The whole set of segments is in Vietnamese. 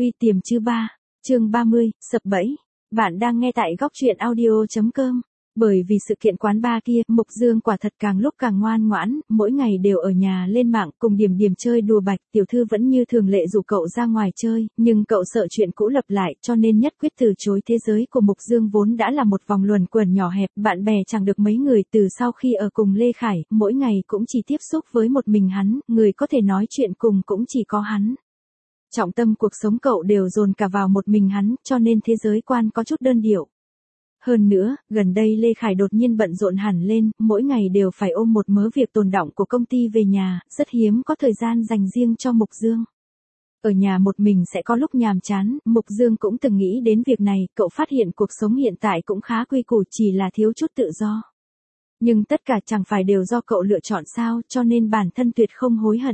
Quy tiềm chư ba, chương 30, sập bẫy. Bạn đang nghe tại góc truyện audio.com. Bởi vì sự kiện quán bar kia, Mục Dương quả thật càng lúc càng ngoan ngoãn, mỗi ngày đều ở nhà lên mạng cùng Điểm Điểm chơi đùa bạch. Tiểu thư vẫn như thường lệ rủ cậu ra ngoài chơi, nhưng cậu sợ chuyện cũ lặp lại cho nên nhất quyết từ chối. Thế giới của Mục Dương vốn đã là một vòng luẩn quẩn nhỏ hẹp, bạn bè chẳng được mấy người. Từ sau khi ở cùng Lê Khải, mỗi ngày cũng chỉ tiếp xúc với một mình hắn, người có thể nói chuyện cùng cũng chỉ có hắn. Trọng tâm cuộc sống cậu đều dồn cả vào một mình hắn, cho nên thế giới quan có chút đơn điệu. Hơn nữa, gần đây Lê Khải đột nhiên bận rộn hẳn lên, mỗi ngày đều phải ôm một mớ việc tồn đọng của công ty về nhà, rất hiếm có thời gian dành riêng cho Mục Dương. Ở nhà một mình sẽ có lúc nhàm chán, Mục Dương cũng từng nghĩ đến việc này, cậu phát hiện cuộc sống hiện tại cũng khá quy củ, chỉ là thiếu chút tự do. Nhưng tất cả chẳng phải đều do cậu lựa chọn sao, cho nên bản thân tuyệt không hối hận.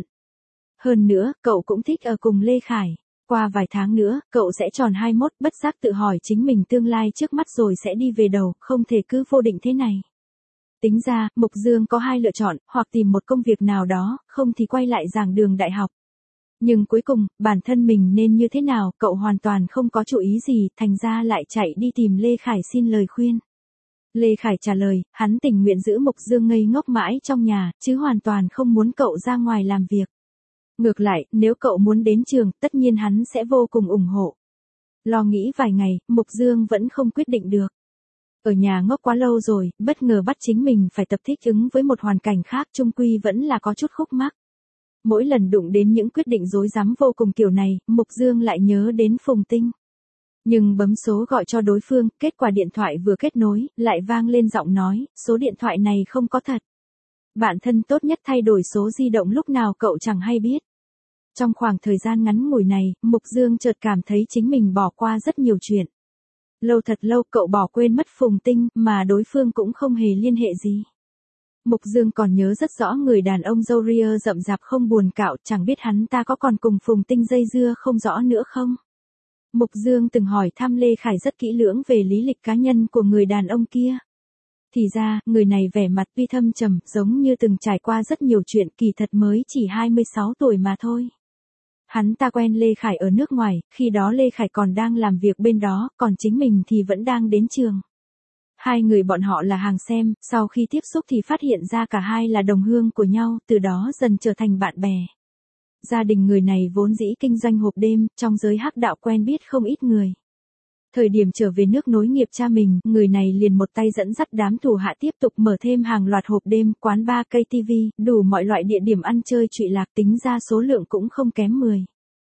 Hơn nữa, cậu cũng thích ở cùng Lê Khải. Qua vài tháng nữa, cậu sẽ tròn 21, bất giác tự hỏi chính mình tương lai trước mắt rồi sẽ đi về đâu, không thể cứ vô định thế này. Tính ra, Mục Dương có hai lựa chọn, hoặc tìm một công việc nào đó, không thì quay lại giảng đường đại học. Nhưng cuối cùng, bản thân mình nên như thế nào, cậu hoàn toàn không có chủ ý gì, thành ra lại chạy đi tìm Lê Khải xin lời khuyên. Lê Khải trả lời, hắn tình nguyện giữ Mục Dương ngây ngốc mãi trong nhà, chứ hoàn toàn không muốn cậu ra ngoài làm việc. Ngược lại, nếu cậu muốn đến trường, tất nhiên hắn sẽ vô cùng ủng hộ. Lo nghĩ vài ngày, Mục Dương vẫn không quyết định được. Ở nhà ngốc quá lâu rồi, bất ngờ bắt chính mình phải tập thích ứng với một hoàn cảnh khác, chung quy vẫn là có chút khúc mắc. Mỗi lần đụng đến những quyết định rối rắm vô cùng kiểu này, Mục Dương lại nhớ đến Phùng Tinh. Nhưng bấm số gọi cho đối phương, kết quả điện thoại vừa kết nối, lại vang lên giọng nói, số điện thoại này không có thật. Bạn thân tốt nhất thay đổi số di động lúc nào cậu chẳng hay biết. Trong khoảng thời gian ngắn ngủi này, Mục Dương chợt cảm thấy chính mình bỏ qua rất nhiều chuyện. Lâu thật lâu cậu bỏ quên mất Phùng Tinh, mà đối phương cũng không hề liên hệ gì. Mục Dương còn nhớ rất rõ người đàn ông râu ria rậm rạp không buồn cạo, chẳng biết hắn ta có còn cùng Phùng Tinh dây dưa không rõ nữa không? Mục Dương từng hỏi thăm Lê Khải rất kỹ lưỡng về lý lịch cá nhân của người đàn ông kia. Thì ra, người này vẻ mặt tuy thâm trầm, giống như từng trải qua rất nhiều chuyện, kỳ thật mới chỉ 26 tuổi mà thôi. Hắn ta quen Lê Khải ở nước ngoài, khi đó Lê Khải còn đang làm việc bên đó, còn chính mình thì vẫn đang đến trường. Hai người bọn họ là hàng xem, sau khi tiếp xúc thì phát hiện ra cả hai là đồng hương của nhau, từ đó dần trở thành bạn bè. Gia đình người này vốn dĩ kinh doanh hộp đêm, trong giới hắc đạo quen biết không ít người. Thời điểm trở về nước nối nghiệp cha mình, người này liền một tay dẫn dắt đám thủ hạ tiếp tục mở thêm hàng loạt hộp đêm, quán bar, KTV, đủ mọi loại địa điểm ăn chơi trụy lạc, tính ra số lượng cũng không kém 10.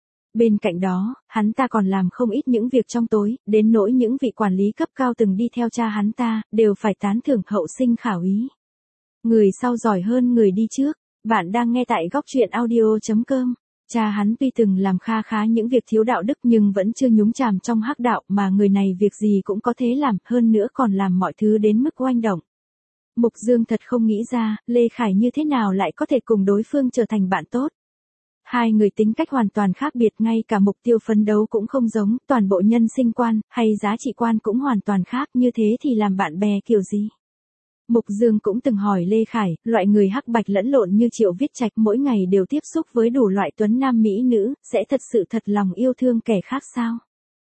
Bên cạnh đó, hắn ta còn làm không ít những việc trong tối, đến nỗi những vị quản lý cấp cao từng đi theo cha hắn ta, đều phải tán thưởng hậu sinh khảo ý. Người sau giỏi hơn người đi trước. Bạn đang nghe tại góc truyện audio.com. Cha hắn tuy từng làm kha khá những việc thiếu đạo đức nhưng vẫn chưa nhúng chàm trong hắc đạo, mà người này việc gì cũng có thể làm, hơn nữa còn làm mọi thứ đến mức oanh động. Mục Dương thật không nghĩ ra, Lê Khải như thế nào lại có thể cùng đối phương trở thành bạn tốt. Hai người tính cách hoàn toàn khác biệt, ngay cả mục tiêu phấn đấu cũng không giống, toàn bộ nhân sinh quan, hay giá trị quan cũng hoàn toàn khác, như thế thì làm bạn bè kiểu gì? Mục Dương cũng từng hỏi Lê Khải, loại người hắc bạch lẫn lộn như Triệu Viết Trạch mỗi ngày đều tiếp xúc với đủ loại tuấn nam mỹ nữ, sẽ thật sự thật lòng yêu thương kẻ khác sao?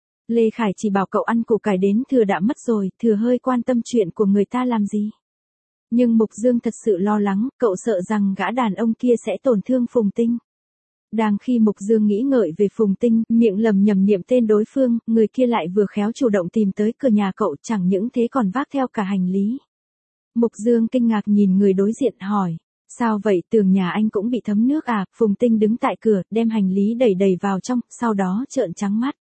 Lê Khải chỉ bảo cậu ăn củ cải đến thừa đã mất rồi, thừa hơi quan tâm chuyện của người ta làm gì? Nhưng Mục Dương thật sự lo lắng, cậu sợ rằng gã đàn ông kia sẽ tổn thương Phùng Tinh. Đang khi Mục Dương nghĩ ngợi về Phùng Tinh, miệng lầm nhầm niệm tên đối phương, người kia lại vừa khéo chủ động tìm tới cửa nhà cậu, chẳng những thế còn vác theo cả hành lý. Mục Dương kinh ngạc nhìn người đối diện hỏi, sao vậy, tường nhà anh cũng bị thấm nước à? Phùng Tinh đứng tại cửa, đem hành lý đẩy đầy vào trong, sau đó trợn trắng mắt.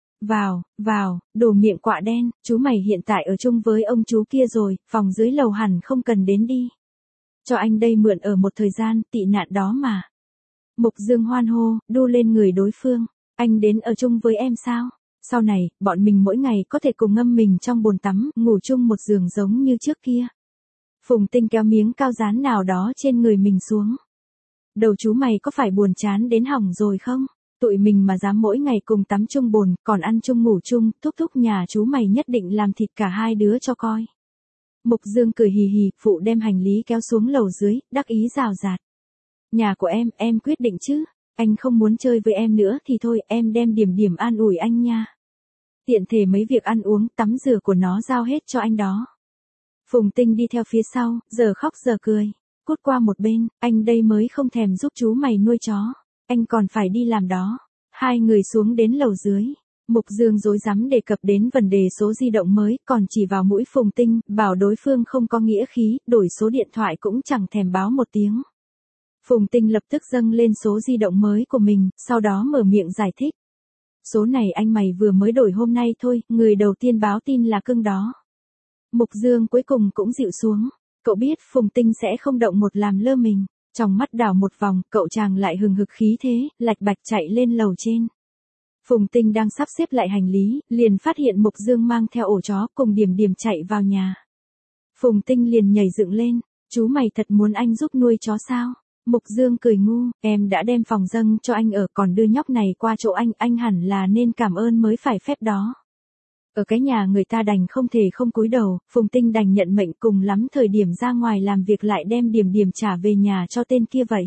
Vào, đồ miệng quạ đen, chú mày hiện tại ở chung với ông chú kia rồi, phòng dưới lầu hẳn không cần đến đi. Cho anh đây mượn ở một thời gian, tị nạn đó mà. Mục Dương hoan hô, đu lên người đối phương, anh đến ở chung với em sao? Sau này, bọn mình mỗi ngày có thể cùng ngâm mình trong bồn tắm, ngủ chung một giường giống như trước kia. Phùng Tinh kéo miếng cao dán nào đó trên người mình xuống. Đầu chú mày có phải buồn chán đến hỏng rồi không? Tụi mình mà dám mỗi ngày cùng tắm chung bồn, còn ăn chung ngủ chung, thúc thúc nhà chú mày nhất định làm thịt cả hai đứa cho coi. Mục Dương cười hì hì, phụ đem hành lý kéo xuống lầu dưới, đắc ý rào rạt. Nhà của em quyết định chứ? Anh không muốn chơi với em nữa thì thôi, em đem Điểm Điểm an ủi anh nha. Tiện thể mấy việc ăn uống, tắm rửa của nó giao hết cho anh đó. Phùng Tinh đi theo phía sau, giờ khóc giờ cười. Cút qua một bên, anh đây mới không thèm giúp chú mày nuôi chó. Anh còn phải đi làm đó. Hai người xuống đến lầu dưới. Mục Dương rối rắm đề cập đến vấn đề số di động mới, còn chỉ vào mũi Phùng Tinh, bảo đối phương không có nghĩa khí, đổi số điện thoại cũng chẳng thèm báo một tiếng. Phùng Tinh lập tức dâng lên số di động mới của mình, sau đó mở miệng giải thích. Số này anh mày vừa mới đổi hôm nay thôi, người đầu tiên báo tin là cưng đó. Mục Dương cuối cùng cũng dịu xuống. Cậu biết Phùng Tinh sẽ không động một làm lơ mình. Trong mắt đảo một vòng, cậu chàng lại hừng hực khí thế, lạch bạch chạy lên lầu trên. Phùng Tinh đang sắp xếp lại hành lý, liền phát hiện Mục Dương mang theo ổ chó cùng Điểm Điểm chạy vào nhà. Phùng Tinh liền nhảy dựng lên, chú mày thật muốn anh giúp nuôi chó sao? Mục Dương cười ngu, em đã đem phòng dâng cho anh ở còn đưa nhóc này qua chỗ anh hẳn là nên cảm ơn mới phải phép đó. Ở cái nhà người ta đành không thể không cúi đầu, Phùng Tinh đành nhận mệnh cùng lắm thời điểm ra ngoài làm việc lại đem Điểm Điểm trả về nhà cho tên kia vậy.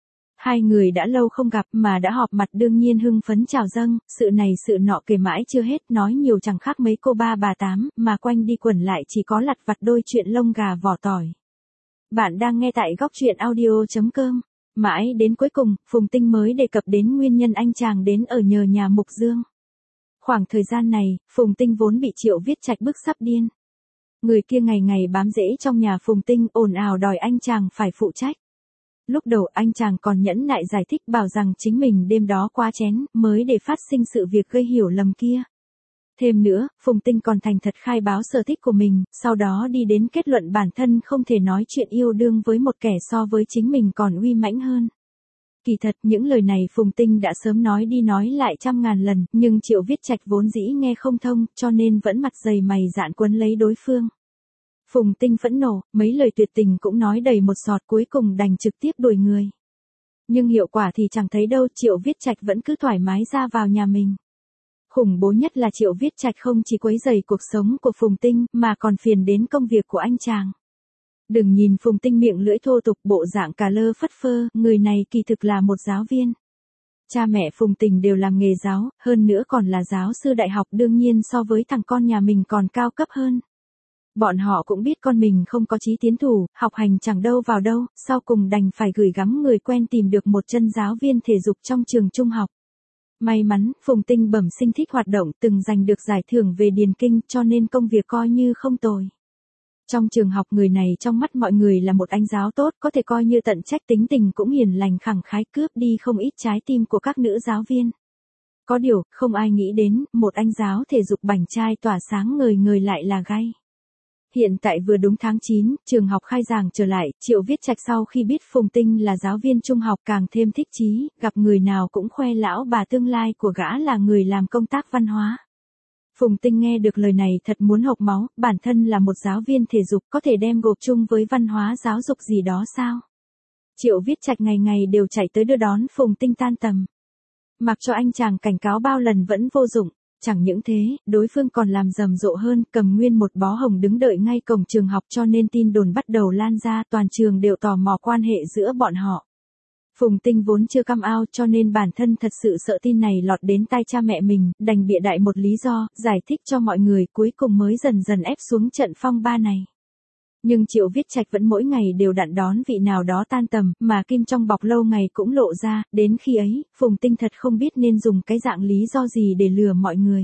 Hai người đã lâu không gặp mà đã họp mặt đương nhiên hưng phấn chào dâng, sự này sự nọ kể mãi chưa hết, nói nhiều chẳng khác mấy cô ba bà tám, mà quanh đi quẩn lại chỉ có lặt vặt đôi chuyện lông gà vỏ tỏi. Bạn đang nghe tại góc truyện audio.com. Mãi đến cuối cùng, Phùng Tinh mới đề cập đến nguyên nhân anh chàng đến ở nhờ nhà Mục Dương. Khoảng thời gian này, Phùng Tinh vốn bị Triệu Viết Trạch bức sắp điên. Người kia ngày ngày bám rễ trong nhà Phùng Tinh ồn ào đòi anh chàng phải phụ trách. Lúc đầu anh chàng còn nhẫn nại giải thích bảo rằng chính mình đêm đó quá chén mới để phát sinh sự việc gây hiểu lầm kia. Thêm nữa, Phùng Tinh còn thành thật khai báo sở thích của mình, sau đó đi đến kết luận bản thân không thể nói chuyện yêu đương với một kẻ so với chính mình còn uy mãnh hơn. Kỳ thật những lời này Phùng Tinh đã sớm nói đi nói lại trăm ngàn lần, nhưng Triệu Viết Trạch vốn dĩ nghe không thông, cho nên vẫn mặt dày mày dạn quấn lấy đối phương. Phùng Tinh phẫn nộ, mấy lời tuyệt tình cũng nói đầy một sọt, cuối cùng đành trực tiếp đuổi người. Nhưng hiệu quả thì chẳng thấy đâu, Triệu Viết Trạch vẫn cứ thoải mái ra vào nhà mình. Khủng bố nhất là Triệu Viết Trạch không chỉ quấy rầy cuộc sống của Phùng Tinh, mà còn phiền đến công việc của anh chàng. Đừng nhìn Phùng Tinh miệng lưỡi thô tục bộ dạng cà lơ phất phơ, người này kỳ thực là một giáo viên. Cha mẹ Phùng Tình đều làm nghề giáo, hơn nữa còn là giáo sư đại học, đương nhiên so với thằng con nhà mình còn cao cấp hơn. Bọn họ cũng biết con mình không có chí tiến thủ, học hành chẳng đâu vào đâu, sau cùng đành phải gửi gắm người quen tìm được một chân giáo viên thể dục trong trường trung học. May mắn, Phùng Tinh bẩm sinh thích hoạt động, từng giành được giải thưởng về điền kinh, cho nên công việc coi như không tồi. Trong trường học người này trong mắt mọi người là một anh giáo tốt, có thể coi như tận trách, tính tình cũng hiền lành khẳng khái, cướp đi không ít trái tim của các nữ giáo viên. Có điều, không ai nghĩ đến, một anh giáo thể dục bảnh trai tỏa sáng ngời ngời lại là gay. Hiện tại vừa đúng tháng 9, trường học khai giảng trở lại, Triệu Viết Trạch sau khi biết Phùng Tinh là giáo viên trung học càng thêm thích chí, gặp người nào cũng khoe lão bà tương lai của gã là người làm công tác văn hóa. Phùng Tinh nghe được lời này thật muốn hộc máu, bản thân là một giáo viên thể dục có thể đem gộp chung với văn hóa giáo dục gì đó sao? Triệu Viết Trạch ngày ngày đều chạy tới đưa đón Phùng Tinh tan tầm. Mặc cho anh chàng cảnh cáo bao lần vẫn vô dụng. Chẳng những thế, đối phương còn làm rầm rộ hơn, cầm nguyên một bó hồng đứng đợi ngay cổng trường học, cho nên tin đồn bắt đầu lan ra, toàn trường đều tò mò quan hệ giữa bọn họ. Phùng Tinh vốn chưa come out cho nên bản thân thật sự sợ tin này lọt đến tai cha mẹ mình, đành bịa đại một lý do, giải thích cho mọi người, cuối cùng mới dần dần ép xuống trận phong ba này. Nhưng Triệu Viết Trạch vẫn mỗi ngày đều đặn đón vị nào đó tan tầm, mà kim trong bọc lâu ngày cũng lộ ra, đến khi ấy, Phùng Tinh thật không biết nên dùng cái dạng lý do gì để lừa mọi người.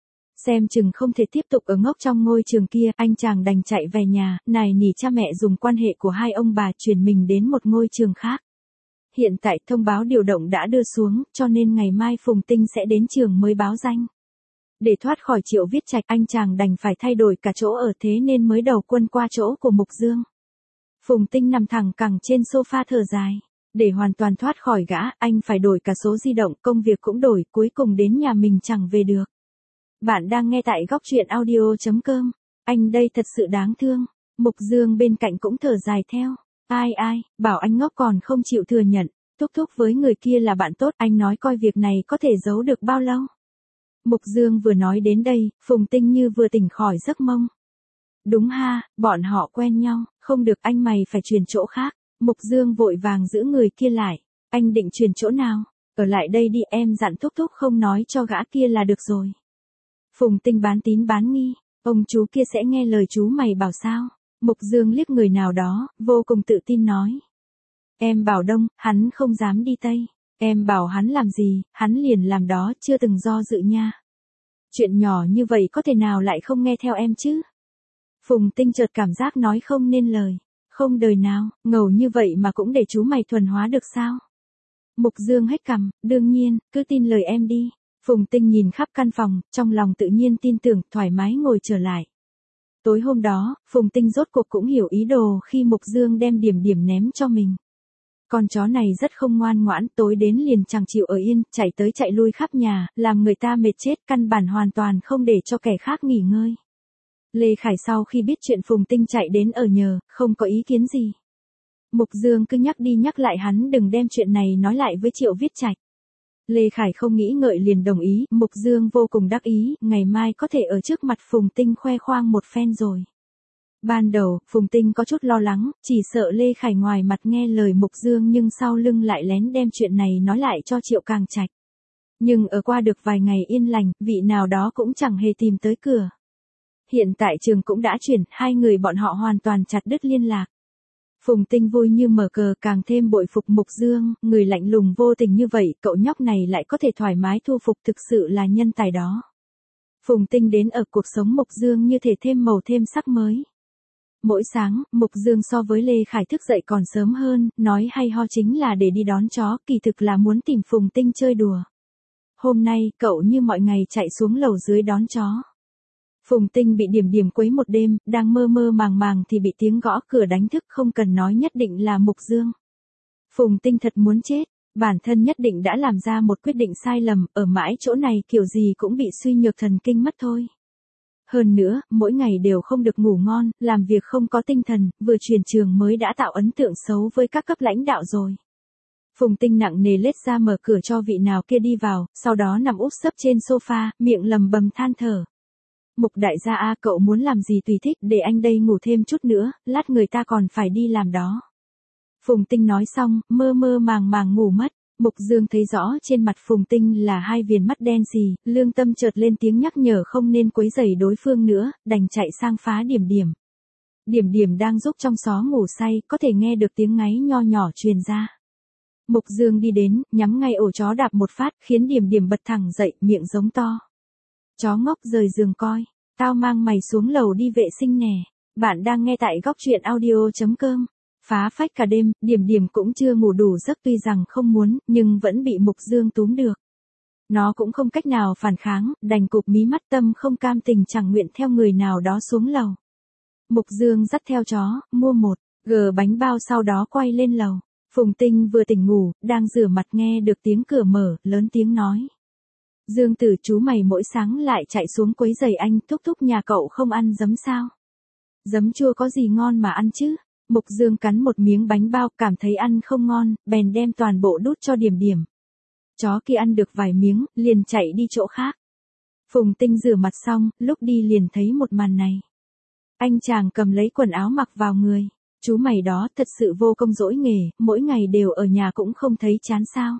Xem chừng không thể tiếp tục ở ngốc trong ngôi trường kia, anh chàng đành chạy về nhà, nài nỉ cha mẹ dùng quan hệ của hai ông bà chuyển mình đến một ngôi trường khác. Hiện tại thông báo điều động đã đưa xuống, cho nên ngày mai Phùng Tinh sẽ đến trường mới báo danh. Để thoát khỏi Triệu Viết Trạch, anh chàng đành phải thay đổi cả chỗ ở, thế nên mới đầu quân qua chỗ của Mục Dương. Phùng Tinh nằm thẳng cẳng trên sofa thở dài. Để hoàn toàn thoát khỏi gã, anh phải đổi cả số di động, công việc cũng đổi, cuối cùng đến nhà mình chẳng về được. Bạn đang nghe tại góc truyện audio.com. Anh đây thật sự đáng thương. Mục Dương bên cạnh cũng thở dài theo. Ai, bảo anh ngốc còn không chịu thừa nhận. Thúc với người kia là bạn tốt, anh nói coi việc này có thể giấu được bao lâu. Mục Dương vừa nói đến đây, Phùng Tinh như vừa tỉnh khỏi giấc mông. Đúng ha, bọn họ quen nhau, không được, anh mày phải chuyển chỗ khác. Mục Dương vội vàng giữ người kia lại. Anh định chuyển chỗ nào? Ở lại đây đi, em dặn thúc thúc không nói cho gã kia là được rồi. Phùng Tinh bán tín bán nghi, ông chú kia sẽ nghe lời chú mày bảo sao? Mục Dương liếc người nào đó, vô cùng tự tin nói. Em bảo Đông, hắn không dám đi Tây. Em bảo hắn làm gì, hắn liền làm đó, chưa từng do dự nha. Chuyện nhỏ như vậy có thể nào lại không nghe theo em chứ? Phùng Tinh chợt cảm giác nói không nên lời. Không đời nào, ngầu như vậy mà cũng để chú mày thuần hóa được sao? Mục Dương hất cằm, đương nhiên, cứ tin lời em đi. Phùng Tinh nhìn khắp căn phòng, trong lòng tự nhiên tin tưởng, thoải mái ngồi trở lại. Tối hôm đó, Phùng Tinh rốt cuộc cũng hiểu ý đồ khi Mục Dương đem Điểm Điểm ném cho mình. Con chó này rất không ngoan ngoãn, tối đến liền chẳng chịu ở yên, chạy tới chạy lui khắp nhà, làm người ta mệt chết, căn bản hoàn toàn không để cho kẻ khác nghỉ ngơi. Lê Khải sau khi biết chuyện Phùng Tinh chạy đến ở nhờ, không có ý kiến gì. Mục Dương cứ nhắc đi nhắc lại hắn đừng đem chuyện này nói lại với Triệu Viết Trạch. Lê Khải không nghĩ ngợi liền đồng ý, Mục Dương vô cùng đắc ý, ngày mai có thể ở trước mặt Phùng Tinh khoe khoang một phen rồi. Ban đầu, Phùng Tinh có chút lo lắng, chỉ sợ Lê Khải ngoài mặt nghe lời Mục Dương nhưng sau lưng lại lén đem chuyện này nói lại cho Triệu Càng Trạch. Nhưng ở qua được vài ngày yên lành, vị nào đó cũng chẳng hề tìm tới cửa. Hiện tại trường cũng đã chuyển, hai người bọn họ hoàn toàn chặt đứt liên lạc. Phùng Tinh vui như mở cờ, càng thêm bội phục Mục Dương, người lạnh lùng vô tình như vậy, cậu nhóc này lại có thể thoải mái thu phục, thực sự là nhân tài đó. Phùng Tinh đến ở cuộc sống Mục Dương như thể thêm màu thêm sắc mới. Mỗi sáng, Mục Dương so với Lê Khải thức dậy còn sớm hơn, nói hay ho chính là để đi đón chó, kỳ thực là muốn tìm Phùng Tinh chơi đùa. Hôm nay, cậu như mọi ngày chạy xuống lầu dưới đón chó. Phùng Tinh bị Điểm Điểm quấy một đêm, đang mơ mơ màng màng thì bị tiếng gõ cửa đánh thức, không cần nói nhất định là Mục Dương. Phùng Tinh thật muốn chết, bản thân nhất định đã làm ra một quyết định sai lầm, ở mãi chỗ này kiểu gì cũng bị suy nhược thần kinh mất thôi. Hơn nữa, mỗi ngày đều không được ngủ ngon, làm việc không có tinh thần, vừa chuyển trường mới đã tạo ấn tượng xấu với các cấp lãnh đạo rồi. Phùng Tinh nặng nề lết ra mở cửa cho vị nào kia đi vào, sau đó nằm úp sấp trên sofa, miệng lầm bầm than thở. Mục đại gia a, cậu muốn làm gì tùy thích, để anh đây ngủ thêm chút nữa, lát người ta còn phải đi làm đó. Phùng Tinh nói xong, mơ mơ màng màng ngủ mất. Mục Dương thấy rõ trên mặt Phùng Tinh là hai viền mắt đen xì, lương tâm chợt lên tiếng nhắc nhở không nên quấy rầy đối phương nữa, đành chạy sang phá Điểm Điểm. Điểm Điểm đang giúp trong xó ngủ say, có thể nghe được tiếng ngáy nho nhỏ truyền ra. Mục Dương đi đến, nhắm ngay ổ chó đạp một phát, khiến Điểm Điểm bật thẳng dậy, miệng giống to. Chó ngốc rời giường coi, tao mang mày xuống lầu đi vệ sinh nè. Bạn đang nghe tại góc truyện audio.com. Phá phách cả đêm, Điểm Điểm cũng chưa ngủ đủ giấc, tuy rằng không muốn, nhưng vẫn bị Mục Dương túm được. Nó cũng không cách nào phản kháng, đành cụp mí mắt, tâm không cam tình chẳng nguyện theo người nào đó xuống lầu. Mục Dương dắt theo chó, mua một bánh bao sau đó quay lên lầu. Phùng Tinh vừa tỉnh ngủ, đang rửa mặt nghe được tiếng cửa mở, lớn tiếng nói. Dương Tử, chú mày mỗi sáng lại chạy xuống quấy rầy anh, thúc thúc nhà cậu không ăn giấm sao? Giấm chua có gì ngon mà ăn chứ? Mục Dương cắn một miếng bánh bao, cảm thấy ăn không ngon, bèn đem toàn bộ đút cho Điểm Điểm. Chó kia ăn được vài miếng, liền chạy đi chỗ khác. Phùng Tinh rửa mặt xong, lúc đi liền thấy một màn này. Anh chàng cầm lấy quần áo mặc vào người. Chú mày đó thật sự vô công dỗi nghề, mỗi ngày đều ở nhà cũng không thấy chán sao?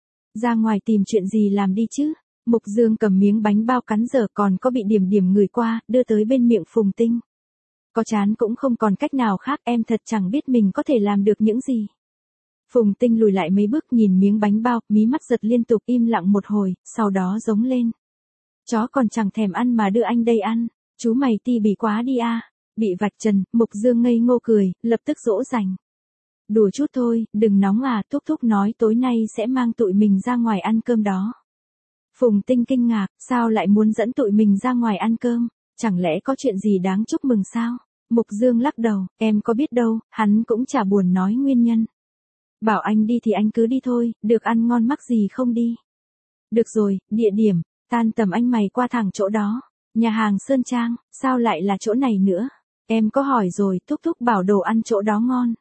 Ra ngoài tìm chuyện gì làm đi chứ? Mục Dương cầm miếng bánh bao cắn dở, còn có bị Điểm Điểm ngửi qua, đưa tới bên miệng Phùng Tinh. Có chán cũng không còn cách nào khác, em thật chẳng biết mình có thể làm được những gì. Phùng Tinh lùi lại mấy bước nhìn miếng bánh bao, mí mắt giật liên tục, im lặng một hồi, sau đó giống lên. Chó còn chẳng thèm ăn mà đưa anh đây ăn, chú mày ti bỉ quá đi a. Bị vạch trần, Mục Dương ngây ngô cười, lập tức dỗ dành. Đùa chút thôi, đừng nóng à, thúc thúc nói tối nay sẽ mang tụi mình ra ngoài ăn cơm đó. Phùng Tinh kinh ngạc, sao lại muốn dẫn tụi mình ra ngoài ăn cơm, chẳng lẽ có chuyện gì đáng chúc mừng sao? Mục Dương lắc đầu, em có biết đâu, hắn cũng chả buồn nói nguyên nhân. Bảo anh đi thì anh cứ đi thôi, được ăn ngon mắc gì không đi. Được rồi, địa điểm, tan tầm anh mày qua thẳng chỗ đó. Nhà hàng Sơn Trang, sao lại là chỗ này nữa? Em có hỏi rồi, thúc thúc bảo đồ ăn chỗ đó ngon.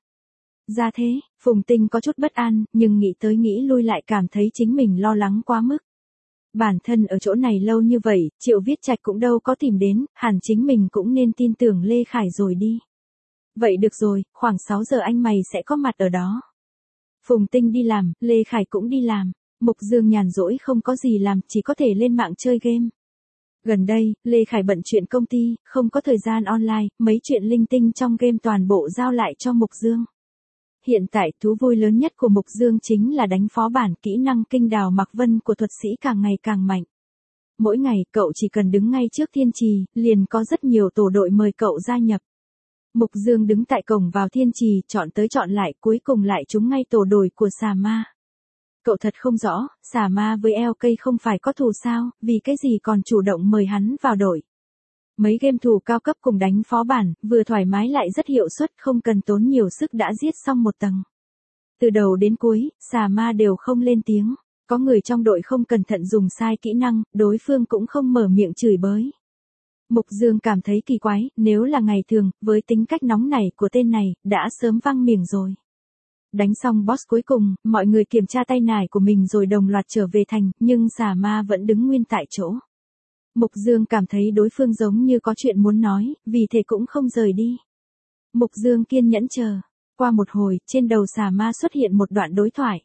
Ra thế, Phùng Tinh có chút bất an, nhưng nghĩ tới nghĩ lui lại cảm thấy chính mình lo lắng quá mức. Bản thân ở chỗ này lâu như vậy, Triệu Viết Trạch cũng đâu có tìm đến, hẳn chính mình cũng nên tin tưởng Lê Khải rồi đi. Vậy được rồi, khoảng 6 giờ anh mày sẽ có mặt ở đó. Phùng Tinh đi làm, Lê Khải cũng đi làm. Mục Dương nhàn rỗi không có gì làm, chỉ có thể lên mạng chơi game. Gần đây, Lê Khải bận chuyện công ty, không có thời gian online, mấy chuyện linh tinh trong game toàn bộ giao lại cho Mục Dương. Hiện tại, thú vui lớn nhất của Mục Dương chính là đánh phó bản kỹ năng kinh đào Mạc Vân của thuật sĩ càng ngày càng mạnh. Mỗi ngày, cậu chỉ cần đứng ngay trước thiên trì, liền có rất nhiều tổ đội mời cậu gia nhập. Mục Dương đứng tại cổng vào thiên trì, chọn tới chọn lại, cuối cùng lại trúng ngay tổ đội của xà ma. Cậu thật không rõ, xà ma với LK không phải có thù sao, vì cái gì còn chủ động mời hắn vào đội. Mấy game thủ cao cấp cùng đánh phó bản, vừa thoải mái lại rất hiệu suất, không cần tốn nhiều sức đã giết xong một tầng. Từ đầu đến cuối, xà ma đều không lên tiếng. Có người trong đội không cẩn thận dùng sai kỹ năng, đối phương cũng không mở miệng chửi bới. Mục Dương cảm thấy kỳ quái, nếu là ngày thường, với tính cách nóng nảy của tên này, đã sớm văng miệng rồi. Đánh xong boss cuối cùng, mọi người kiểm tra tay nải của mình rồi đồng loạt trở về thành, nhưng xà ma vẫn đứng nguyên tại chỗ. Mục Dương cảm thấy đối phương giống như có chuyện muốn nói, vì thế cũng không rời đi. Mục Dương kiên nhẫn chờ. Qua một hồi, trên đầu xà ma xuất hiện một đoạn đối thoại.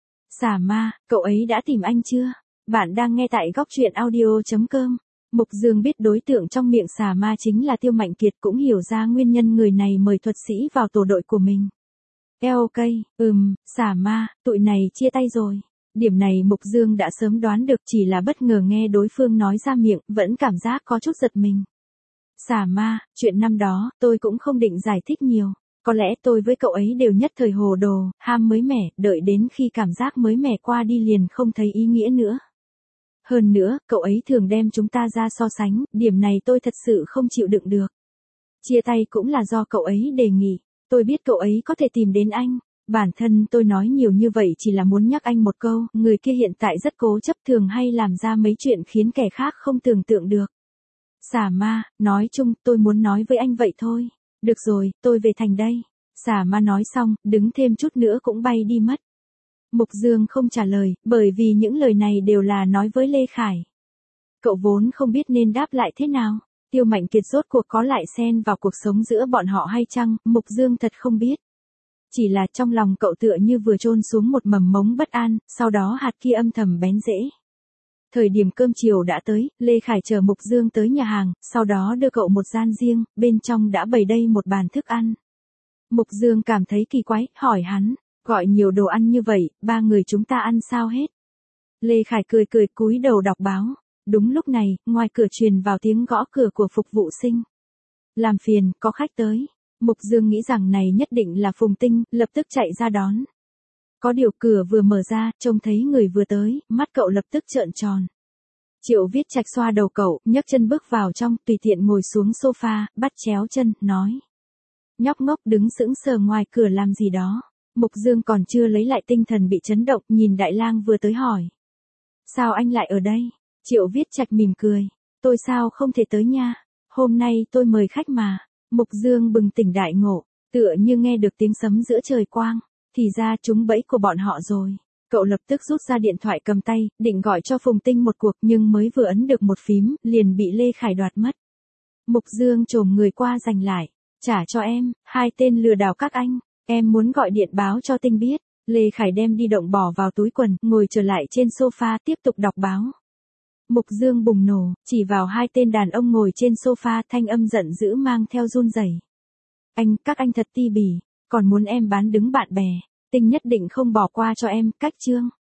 Xà ma, cậu ấy đã tìm anh chưa? Bạn đang nghe tại góc truyện audio.com. Mục Dương biết đối tượng trong miệng xà ma chính là Tiêu Mạnh Kiệt, cũng hiểu ra nguyên nhân người này mời thuật sĩ vào tổ đội của mình. LK, xà ma, tụi này chia tay rồi. Điểm này Mục Dương đã sớm đoán được, chỉ là bất ngờ nghe đối phương nói ra miệng, vẫn cảm giác có chút giật mình. Xà ma, chuyện năm đó, tôi cũng không định giải thích nhiều. Có lẽ tôi với cậu ấy đều nhất thời hồ đồ, ham mới mẻ, đợi đến khi cảm giác mới mẻ qua đi liền không thấy ý nghĩa nữa. Hơn nữa, cậu ấy thường đem chúng ta ra so sánh, điểm này tôi thật sự không chịu đựng được. Chia tay cũng là do cậu ấy đề nghị, tôi biết cậu ấy có thể tìm đến anh. Bản thân tôi nói nhiều như vậy chỉ là muốn nhắc anh một câu, người kia hiện tại rất cố chấp, thường hay làm ra mấy chuyện khiến kẻ khác không tưởng tượng được. Xà ma, nói chung, tôi muốn nói với anh vậy thôi. Được rồi, tôi về thành đây. Xà ma nói xong, đứng thêm chút nữa cũng bay đi mất. Mục Dương không trả lời, bởi vì những lời này đều là nói với Lê Khải. Cậu vốn không biết nên đáp lại thế nào. Tiêu Mạnh Kiệt rốt cuộc có lại xen vào cuộc sống giữa bọn họ hay chăng, Mục Dương thật không biết. Chỉ là trong lòng cậu tựa như vừa chôn xuống một mầm mống bất an, sau đó hạt kia âm thầm bén rễ. Thời điểm cơm chiều đã tới, Lê Khải chờ Mục Dương tới nhà hàng, sau đó đưa cậu một gian riêng, bên trong đã bày đầy một bàn thức ăn. Mục Dương cảm thấy kỳ quái, hỏi hắn, gọi nhiều đồ ăn như vậy, ba người chúng ta ăn sao hết? Lê Khải cười cười cúi đầu đọc báo. Đúng lúc này, ngoài cửa truyền vào tiếng gõ cửa của phục vụ sinh. Làm phiền, có khách tới. Mục Dương nghĩ rằng này nhất định là Phùng Tinh, lập tức chạy ra đón. Có điều cửa vừa mở ra, trông thấy người vừa tới, mắt cậu lập tức trợn tròn. Triệu Viết Trạch xoa đầu cậu, nhấc chân bước vào trong, tùy tiện ngồi xuống sofa, bắt chéo chân, nói. Nhóc ngốc đứng sững sờ ngoài cửa làm gì đó. Mục Dương còn chưa lấy lại tinh thần bị chấn động, nhìn Đại Lang vừa tới hỏi. Sao anh lại ở đây? Triệu Viết Trạch mỉm cười. Tôi sao không thể tới nha. Hôm nay tôi mời khách mà. Mục Dương bừng tỉnh đại ngộ, tựa như nghe được tiếng sấm giữa trời quang. Thì ra trúng bẫy của bọn họ rồi. Cậu lập tức rút ra điện thoại cầm tay, định gọi cho Phùng Tinh một cuộc, nhưng mới vừa ấn được một phím, liền bị Lê Khải đoạt mất. Mục Dương chồm người qua giành lại. Trả cho em, hai tên lừa đảo các anh. Em muốn gọi điện báo cho Tinh biết. Lê Khải đem di động bỏ vào túi quần, ngồi trở lại trên sofa tiếp tục đọc báo. Mục Dương bùng nổ, chỉ vào hai tên đàn ông ngồi trên sofa, thanh âm giận dữ mang theo run rẩy. Các anh thật ti bỉ, còn muốn em bán đứng bạn bè. Tinh nhất định không bỏ qua cho em, cách chương.